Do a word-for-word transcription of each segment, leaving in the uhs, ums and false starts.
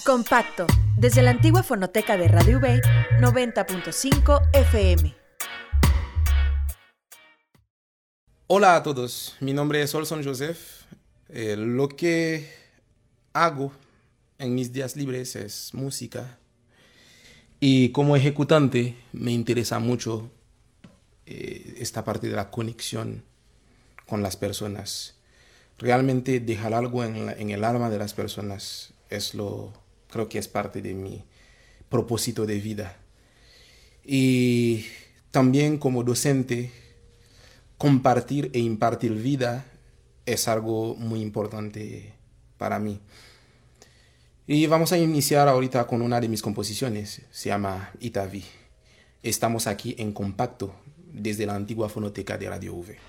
Compacto, desde la antigua fonoteca de Radio V, noventa punto cinco F M. Hola a todos, mi nombre es Olson Joseph. Eh, lo que hago en mis días libres es música. Y como ejecutante me interesa mucho eh, esta parte de la conexión con las personas. Realmente dejar algo en, la, en el alma de las personas es lo, creo que es parte de mi propósito de vida. Y también como docente, compartir e impartir vida es algo muy importante para mí. Y vamos a iniciar ahorita con una de mis composiciones, se llama Itavi. Estamos aquí en Compacto, desde la antigua fonoteca de Radio V.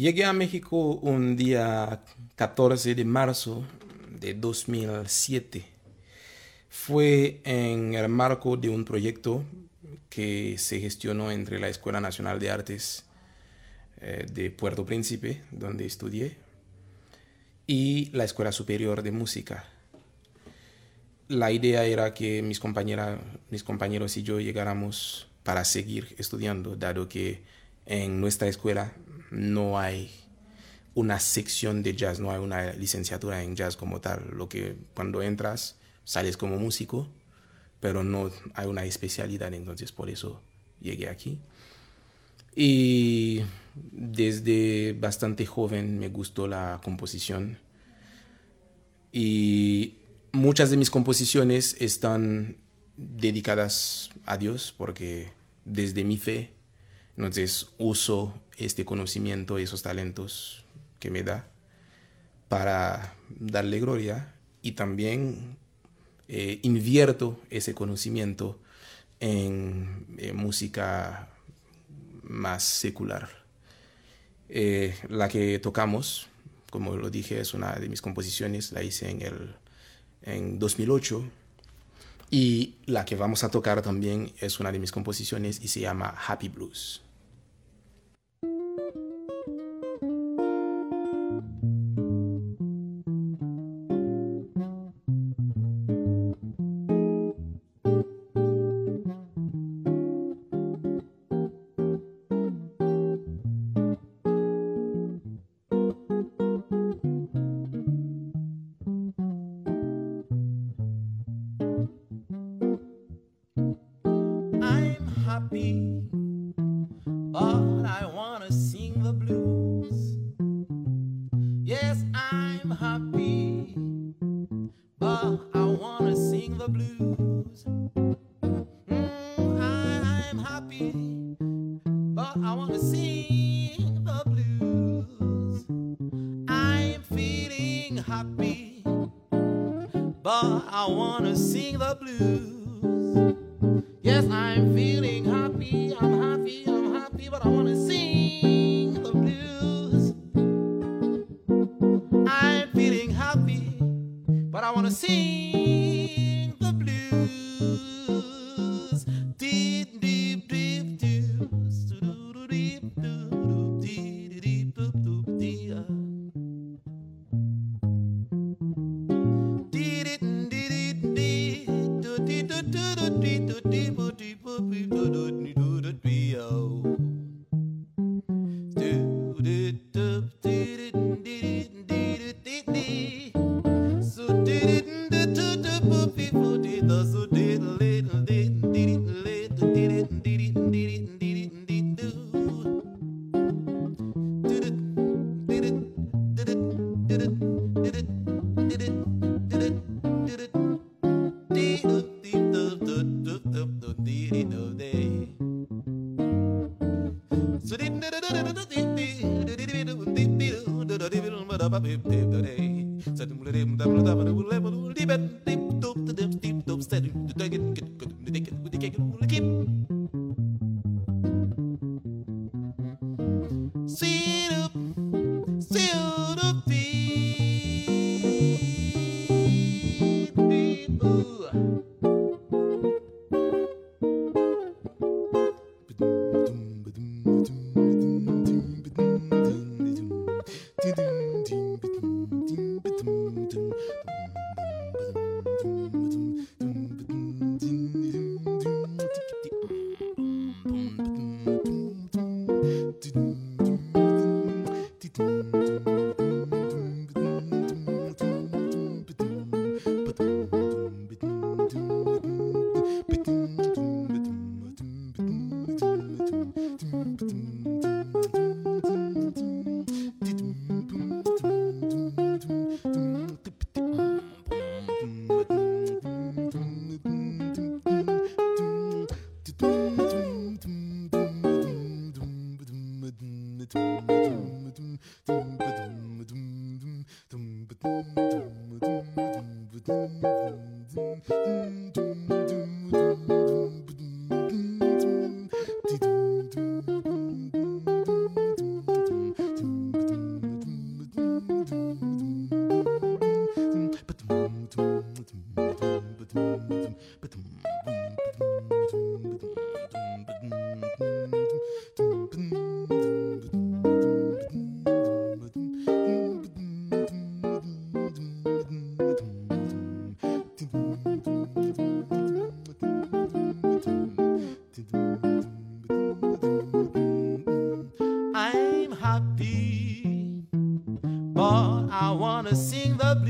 Llegué a México un día catorce de marzo de dos mil siete. Fue en el marco de un proyecto que se gestionó entre la Escuela Nacional de Artes eh, de Puerto Príncipe, donde estudié, y la Escuela Superior de Música. La idea era que mis, compañeras, mis compañeros y yo llegáramos para seguir estudiando, dado que en nuestra escuela no hay una sección de jazz, no hay una licenciatura en jazz como tal. Lo que cuando entras, sales como músico, pero no hay una especialidad, entonces por eso llegué aquí. Y desde bastante joven me gustó la composición. Y muchas de mis composiciones están dedicadas a Dios, porque desde mi fe, entonces uso este conocimiento y esos talentos que me da para darle gloria, y también eh, invierto ese conocimiento en eh, música más secular. Eh, la que tocamos, como lo dije, es una de mis composiciones, la hice en, el, en dos mil ocho, y la que vamos a tocar también es una de mis composiciones y se llama Happy Blues. But I wanna sing the blues. Yes, I'm happy, but I wanna sing the blues. Mm, I'm happy, but I wanna sing the blues. I'm feeling happy, but I wanna sing the blues. Yes, I'm feeling happy, I'm happy, I'm happy, but I wanna sing the blues. I'm feeling happy, but I wanna sing the blues. Deep, deep, deep, deep, deep, deep, deep, deep, deep, deep.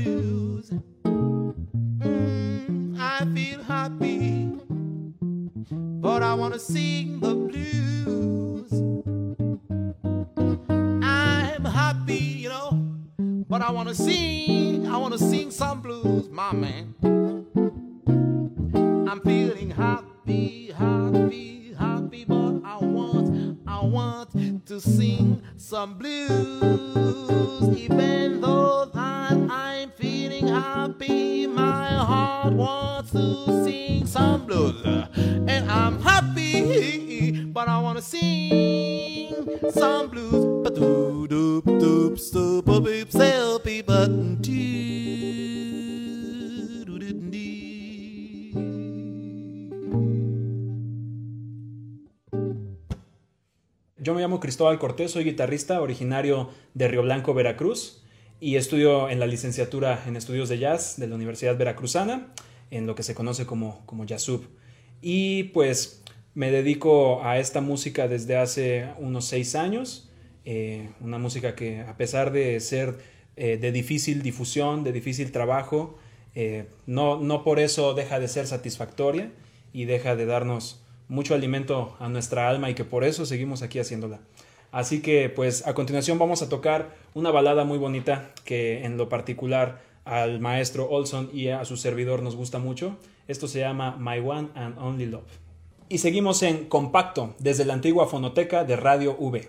blues. Mm, I feel happy, but I wanna sing the blues. I'm happy, you know, but I wanna sing, I wanna sing some blues, my man. I'm feeling happy, happy, happy, but I want, I want to sing some blues. Even though that I'm feeling happy, my heart wants to sing some blues. And I'm happy, but I want to sing some blues. Ba-doop, doop, doop, stoop, a beep, selfie, button, Yo me llamo Cristóbal Cortés, soy guitarrista originario de Río Blanco, Veracruz, y estudio en la licenciatura en estudios de jazz de la Universidad Veracruzana, en lo que se conoce como, como Jazzub. Y pues me dedico a esta música desde hace unos seis años, eh, una música que a pesar de ser eh, de difícil difusión, de difícil trabajo, eh, no, no por eso deja de ser satisfactoria y deja de darnos mucho alimento a nuestra alma y que por eso seguimos aquí haciéndola. Así que pues a continuación vamos a tocar una balada muy bonita que en lo particular al maestro Olson y a su servidor nos gusta mucho. Esto se llama My One and Only Love. Y seguimos en Compacto desde la antigua fonoteca de Radio V.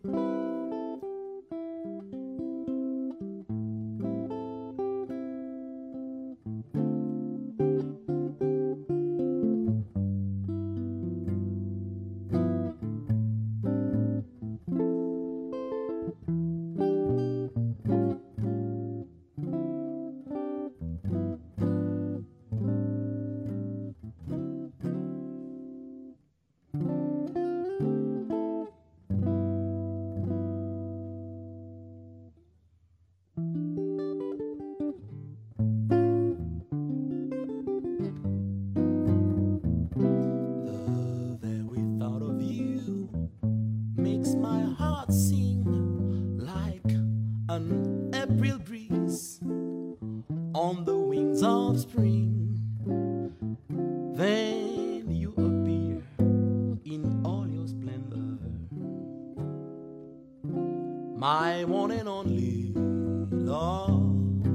My one and only love.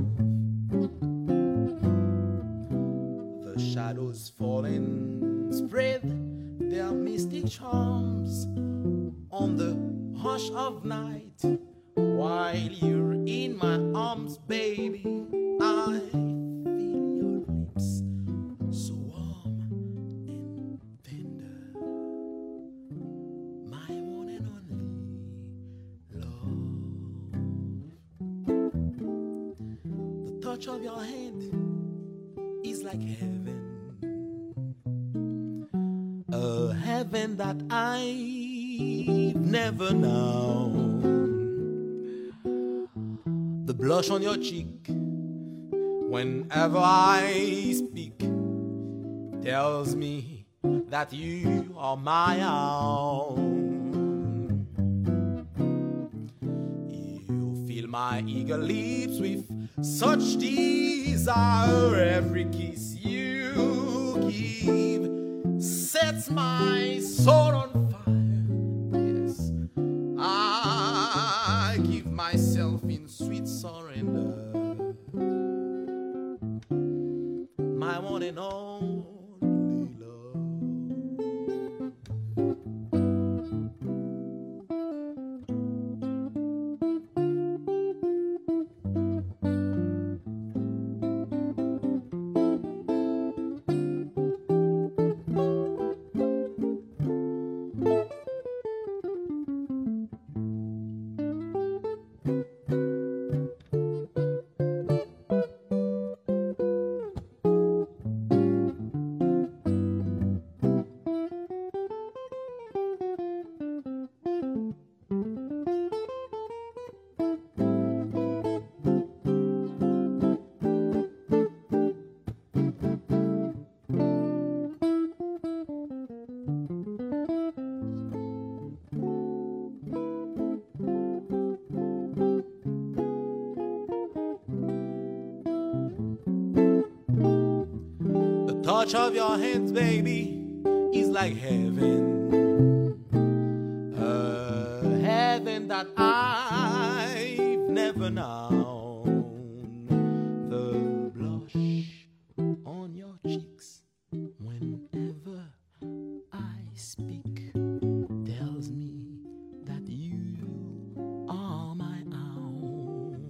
The shadows falling spread their mystic charms on the hush of night. While you're in my arms, baby, I feel your lips so warm and tender. My one and only love. The touch of your hand is like heaven, a heaven that I've never known. The blush on your cheek whenever I speak tells me that you are my own. You fill my eager lips with such desire. Every kiss you give sets my soul on fire. Yes, I give myself in sweet surrender. My one and only love. touch of your hands, baby, is like heaven. A heaven that I've never known. The blush on your cheeks whenever I speak tells me that you are my own.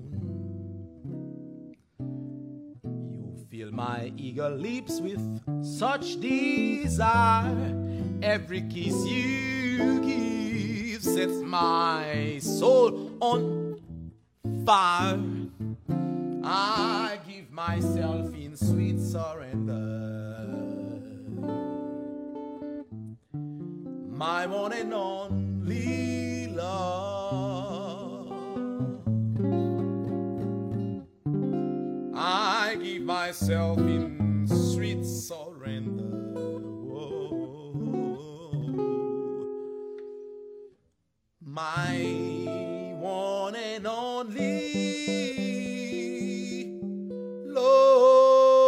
You fill my eager lips with such desire. Every kiss you give sets my soul on fire. I give myself in sweet surrender. My one and only love. I give myself in sweet surrender. My one and only love.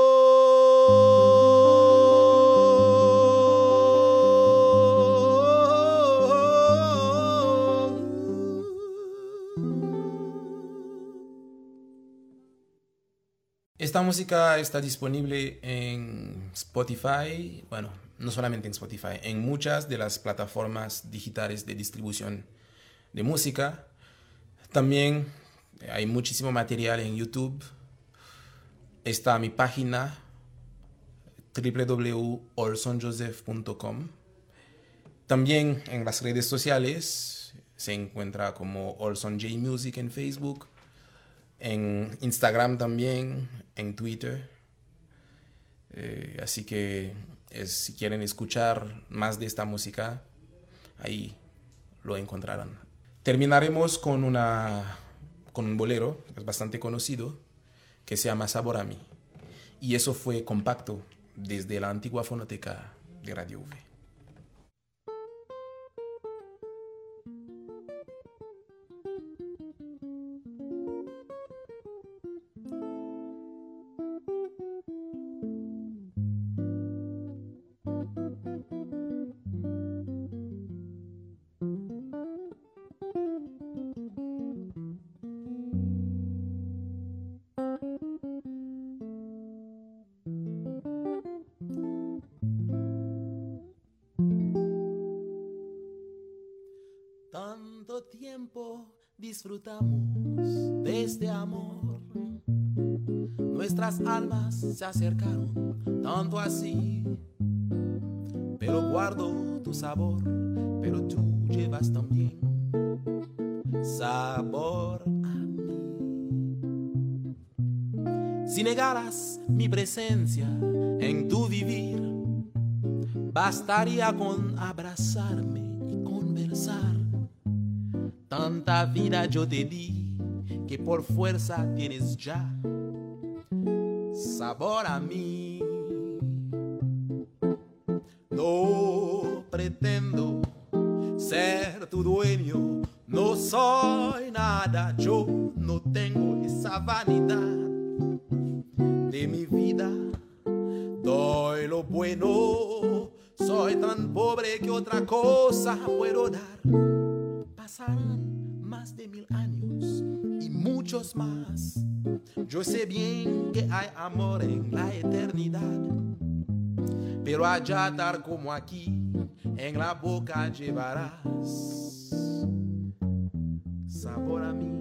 Esta música está disponible en Spotify, bueno, no solamente en Spotify, en muchas de las plataformas digitales de distribución de música. También hay muchísimo material en YouTube. Está mi página w w w punto olson joseph punto com. También en las redes sociales se encuentra como Olson J Music en Facebook, en Instagram también, en Twitter. Eh, así que es, si quieren escuchar más de esta música, ahí lo encontrarán. Terminaremos con, una, con un bolero, que es bastante conocido, que se llama Sabor a mí. Y eso fue compacto desde la antigua fonoteca de Radio V. Tanto tiempo disfrutamos de este amor. Nuestras almas se acercaron tanto así. Pero guardo tu sabor, pero tú llevas también sabor a mí. Si negaras mi presencia en tu vivir, bastaría con abrazarme y conversar. Tanta vida yo te di que por fuerza tienes ya sabor a mí. No pretendo ser tu dueño, no soy nada, yo no tengo esa vanidad de mi vida. Doy lo bueno, soy tan pobre que otra cosa puedo dar. Pasarán más de mil años y muchos más. Yo sé bien que hay amor en la eternidad, pero allá tal como aquí, en la boca llevarás sabor a mí.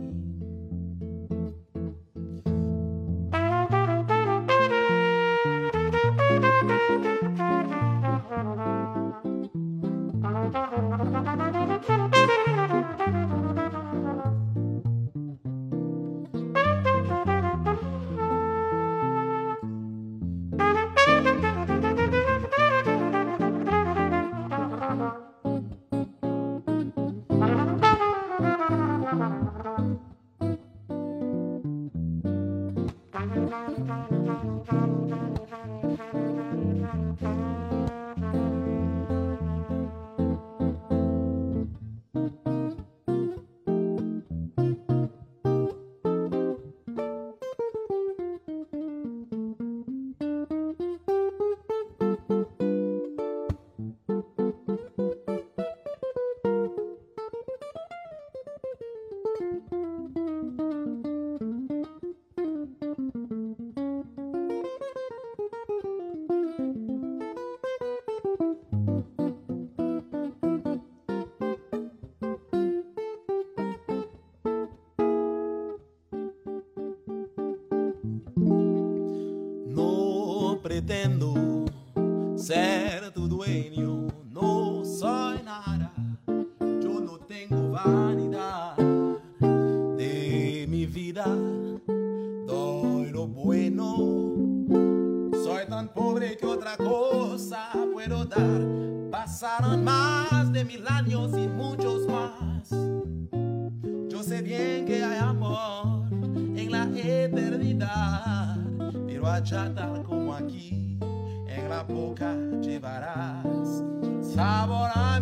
pretendo ser tu dueño, no soy nada, yo no tengo vanidad de mi vida, doy lo bueno, soy tan pobre que otra cosa puedo dar, pasaron más de mil años y muchos más, yo sé bien que hay amor en la eternidad, pero allá tal como aquí, en la boca llevarás sabor a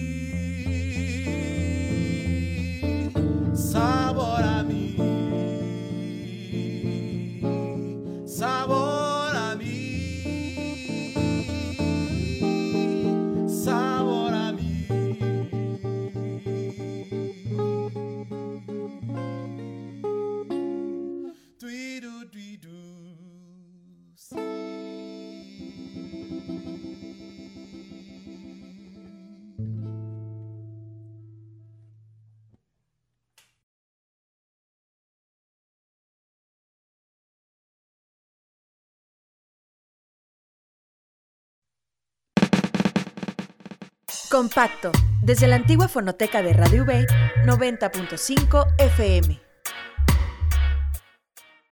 mí, sabor a mí, sabor a mí, sabor a mí. Tuidu, tuidu, sí. Compacto, desde la antigua fonoteca de Radio V, noventa punto cinco F M.